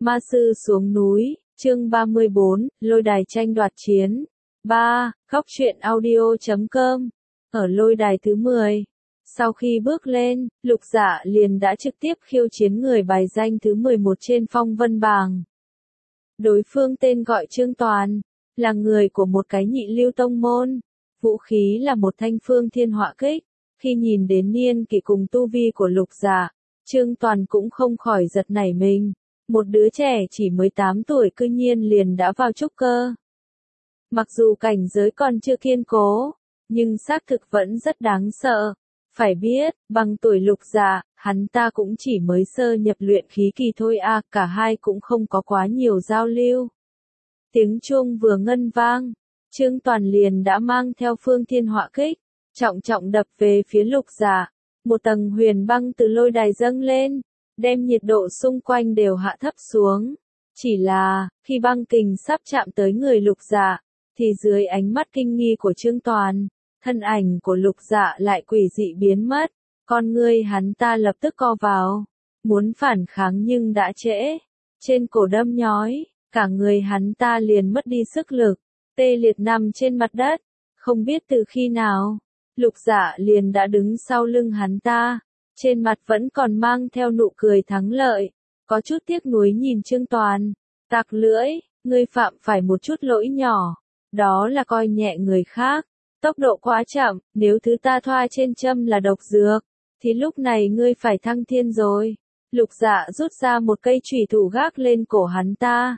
Ma sư xuống núi, chương 34, lôi đài tranh đoạt chiến. 3. Góc truyện audio.com. Ở lôi đài thứ 10. Sau khi bước lên, Lục Dạ liền đã trực tiếp khiêu chiến người bài danh thứ 11 trên phong vân bảng. Đối phương tên gọi Trương Toàn, là người của một cái nhị lưu tông môn. Vũ khí là một thanh phương thiên họa kích. Khi nhìn đến niên kỷ cùng tu vi của Lục Dạ, Trương Toàn cũng không khỏi giật nảy mình. Một đứa trẻ chỉ mới 8 tuổi cư nhiên liền đã vào trúc cơ. Mặc dù cảnh giới còn chưa kiên cố, nhưng xác thực vẫn rất đáng sợ. Phải biết, bằng tuổi Lục Dạ, hắn ta cũng chỉ mới sơ nhập luyện khí kỳ thôi à, cả hai cũng không có quá nhiều giao lưu. Tiếng chuông vừa ngân vang, Trương Toàn liền đã mang theo phương thiên họa kích, trọng trọng đập về phía Lục Dạ. Một tầng huyền băng từ lôi đài dâng lên, đem nhiệt độ xung quanh đều hạ thấp xuống. Chỉ là, khi băng kình sắp chạm tới người Lục Dạ, thì dưới ánh mắt kinh nghi của Trương Toàn, thân ảnh của Lục Dạ lại quỷ dị biến mất, con ngươi hắn ta lập tức co vào, muốn phản kháng nhưng đã trễ. Trên cổ đâm nhói, cả người hắn ta liền mất đi sức lực, tê liệt nằm trên mặt đất. Không biết từ khi nào, Lục Dạ liền đã đứng sau lưng hắn ta, trên mặt vẫn còn mang theo nụ cười thắng lợi, có chút tiếc nuối nhìn Trương Toàn, tặc lưỡi, ngươi phạm phải một chút lỗi nhỏ, đó là coi nhẹ người khác, tốc độ quá chậm, nếu thứ ta thoa trên châm là độc dược, thì lúc này ngươi phải thăng thiên rồi. Lục Dạ rút ra một cây chủy thủ gác lên cổ hắn ta,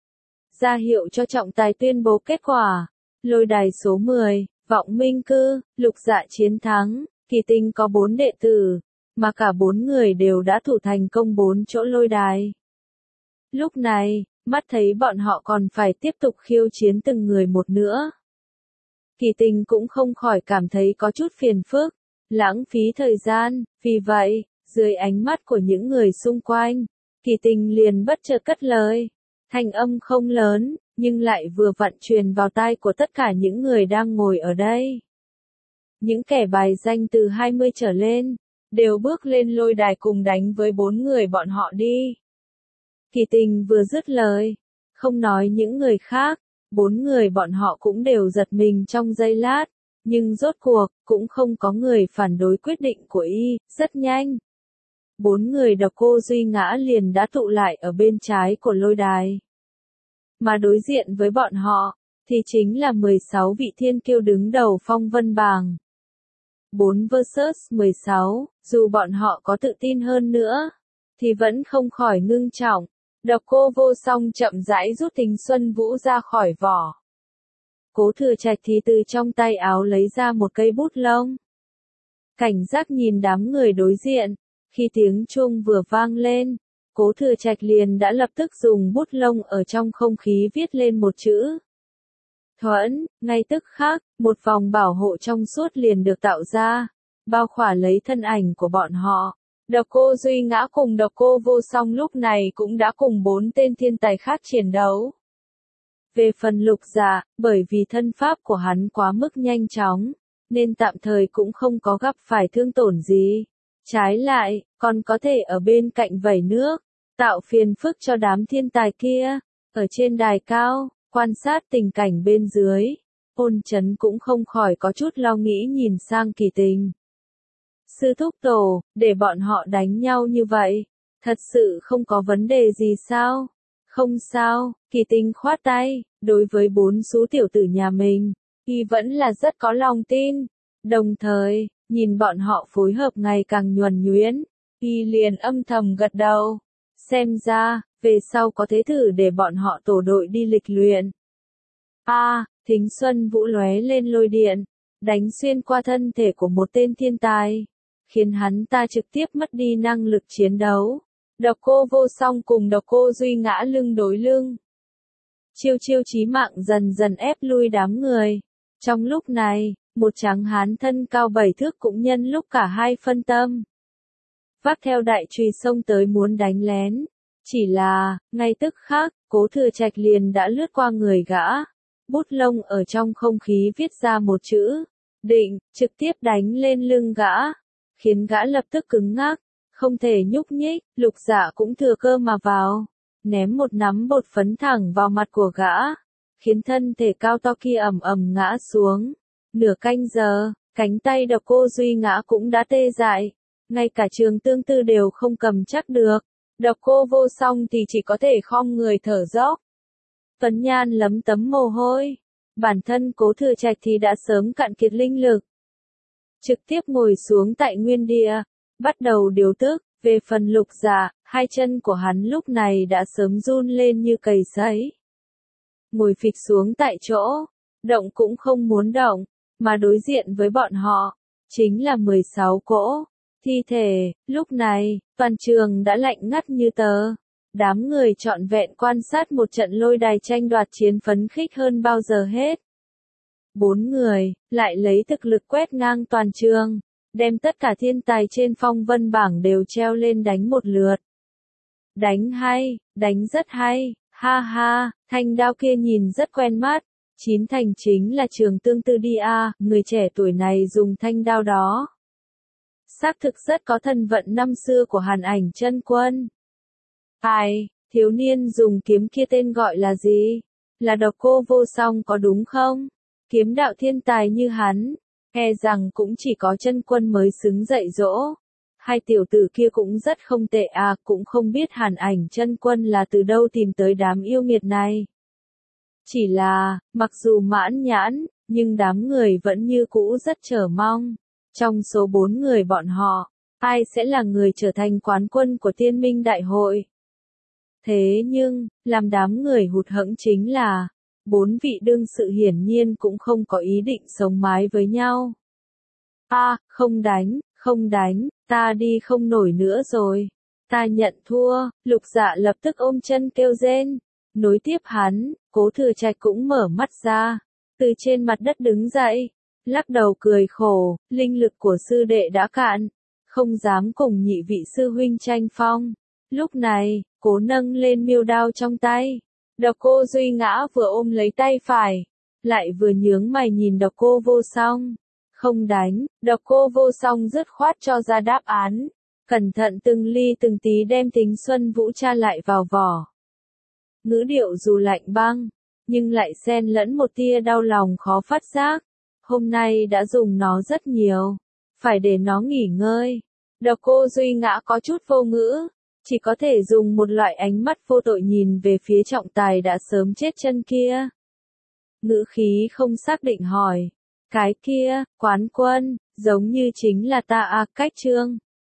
ra hiệu cho trọng tài tuyên bố kết quả. Lôi đài số 10, Vọng Minh Cư, Lục Dạ chiến thắng. Kỳ Tinh có 4 đệ tử, mà cả 4 người đều đã thủ thành công 4 chỗ lôi đài. Lúc này, mắt thấy bọn họ còn phải tiếp tục khiêu chiến từng người một nữa. Kỳ Tinh cũng không khỏi cảm thấy có chút phiền phức, lãng phí thời gian, vì vậy, dưới ánh mắt của những người xung quanh, Kỳ Tinh liền bất chợt cất lời. Thanh âm không lớn, nhưng lại vừa vặn truyền vào tai của tất cả những người đang ngồi ở đây. Những kẻ bài danh từ 20 trở lên, đều bước lên lôi đài cùng đánh với 4 người bọn họ đi. Kỳ Tình vừa dứt lời, không nói những người khác, 4 người bọn họ cũng đều giật mình trong giây lát, nhưng rốt cuộc, cũng không có người phản đối quyết định của y, rất nhanh. 4 người Độc Cô Duy Ngã liền đã tụ lại ở bên trái của lôi đài. Mà đối diện với bọn họ, thì chính là 16 vị thiên kiêu đứng đầu phong vân bảng. 4 vs 16, dù bọn họ có tự tin hơn nữa, thì vẫn không khỏi ngưng trọng. Độc Cô Vô Song chậm rãi rút Thính Xuân Vũ ra khỏi vỏ. Cố Thừa Trạch thì từ trong tay áo lấy ra một cây bút lông. Cảnh giác nhìn đám người đối diện, khi tiếng chuông vừa vang lên, Cố Thừa Trạch liền đã lập tức dùng bút lông ở trong không khí viết lên một chữ. Thuẫn, ngay tức khắc, một vòng bảo hộ trong suốt liền được tạo ra, bao khỏa lấy thân ảnh của bọn họ. Độc Cô Duy Ngã cùng Độc Cô Vô Song lúc này cũng đã cùng 4 tên thiên tài khác chiến đấu. Về phần Lục Dạ, bởi vì thân pháp của hắn quá mức nhanh chóng, nên tạm thời cũng không có gặp phải thương tổn gì. Trái lại, còn có thể ở bên cạnh vẩy nước, tạo phiền phức cho đám thiên tài kia. Ở trên đài cao, quan sát tình cảnh bên dưới, Ôn Chấn cũng không khỏi có chút lo nghĩ nhìn sang Kỳ Tình. Sư thúc tổ, để bọn họ đánh nhau như vậy, thật sự không có vấn đề gì sao? Không sao, Kỳ Tình khoát tay, đối với 4 sú tiểu tử nhà mình, y vẫn là rất có lòng tin. Đồng thời, nhìn bọn họ phối hợp ngày càng nhuần nhuyễn, y liền âm thầm gật đầu. Xem ra, về sau có thế thử để bọn họ tổ đội đi lịch luyện. Thính Xuân Vũ lóe lên lôi điện, đánh xuyên qua thân thể của một tên thiên tài, khiến hắn ta trực tiếp mất đi năng lực chiến đấu. Độc Cô Vô Song cùng Độc Cô Duy Ngã lưng đối lưng. Chiêu chiêu chí mạng dần dần ép lui đám người. Trong lúc này, một tráng hán thân cao 7 thước cũng nhân lúc cả hai phân tâm, vác theo đại chùy xông tới muốn đánh lén. Chỉ là, ngay tức khắc, Cố Thừa Trạch liền đã lướt qua người gã. Bút lông ở trong không khí viết ra một chữ, định, trực tiếp đánh lên lưng gã, khiến gã lập tức cứng ngắc, không thể nhúc nhích. Lục Dạ cũng thừa cơ mà vào, ném một nắm bột phấn thẳng vào mặt của gã, khiến thân thể cao to kia ầm ầm ngã xuống. Nửa canh giờ, cánh tay Độc Cô Duy Ngã cũng đã tê dại, ngay cả Trường Tương Tư đều không cầm chắc được. Độc Cô Vô Song thì chỉ có thể khom người thở dốc. Tuấn Nhan lấm tấm mồ hôi, bản thân Cố Thừa Trạch thì đã sớm cạn kiệt linh lực. Trực tiếp ngồi xuống tại nguyên địa, bắt đầu điều tức. Về phần Lục Dạ, hai chân của hắn lúc này đã sớm run lên như cầy sấy. Ngồi phịch xuống tại chỗ, động cũng không muốn động, mà đối diện với bọn họ, chính là 16 cỗ thi thể. Lúc này, toàn trường đã lạnh ngắt như tờ. Đám người trọn vẹn quan sát một trận lôi đài tranh đoạt chiến phấn khích hơn bao giờ hết. 4 người, lại lấy thực lực quét ngang toàn trường, đem tất cả thiên tài trên phong vân bảng đều treo lên đánh một lượt. Đánh hay, đánh rất hay, ha ha, thanh đao kia nhìn rất quen mắt, chín thành chính là Trường Tương Tư đi a, người trẻ tuổi này dùng thanh đao đó. Xác thực rất có thân vận năm xưa của Hàn Ảnh Chân Quân. Ai, thiếu niên dùng kiếm kia tên gọi là gì? Là Độc Cô Vô Song có đúng không? Kiếm đạo thiên tài như hắn, e rằng cũng chỉ có Chân Quân mới xứng dạy dỗ. Hai tiểu tử kia cũng rất không tệ à, cũng không biết Hàn Ảnh Chân Quân là từ đâu tìm tới đám yêu nghiệt này. Chỉ là, mặc dù mãn nhãn, nhưng đám người vẫn như cũ rất chờ mong. Trong số 4 người bọn họ, ai sẽ là người trở thành quán quân của Tiên Minh Đại hội? Thế nhưng, làm đám người hụt hẫng chính là, 4 vị đương sự hiển nhiên cũng không có ý định sống mái với nhau. Không đánh, ta đi không nổi nữa rồi. Ta nhận thua. Lục Dạ lập tức ôm chân kêu rên. Nối tiếp hắn, Cố Thừa Trạch cũng mở mắt ra, từ trên mặt đất đứng dậy, lắc đầu cười khổ, linh lực của sư đệ đã cạn, không dám cùng nhị vị sư huynh tranh phong. Lúc này, Cố nâng lên miêu đao trong tay. Độc Cô Duy Ngã vừa ôm lấy tay phải, lại vừa nhướng mày nhìn Độc Cô Vô Song. Không đánh. Độc Cô Vô Song dứt khoát cho ra đáp án, cẩn thận từng ly từng tí đem Tính Xuân Vũ tra lại vào vỏ. Ngữ điệu dù lạnh băng, nhưng lại xen lẫn một tia đau lòng khó phát giác. Hôm nay đã dùng nó rất nhiều, phải để nó nghỉ ngơi. Độc Cô Duy Ngã có chút vô ngữ, chỉ có thể dùng một loại ánh mắt vô tội nhìn về phía trọng tài đã sớm chết chân kia. Ngữ khí không xác định hỏi, cái kia, quán quân, giống như chính là ta à, Cách Trương.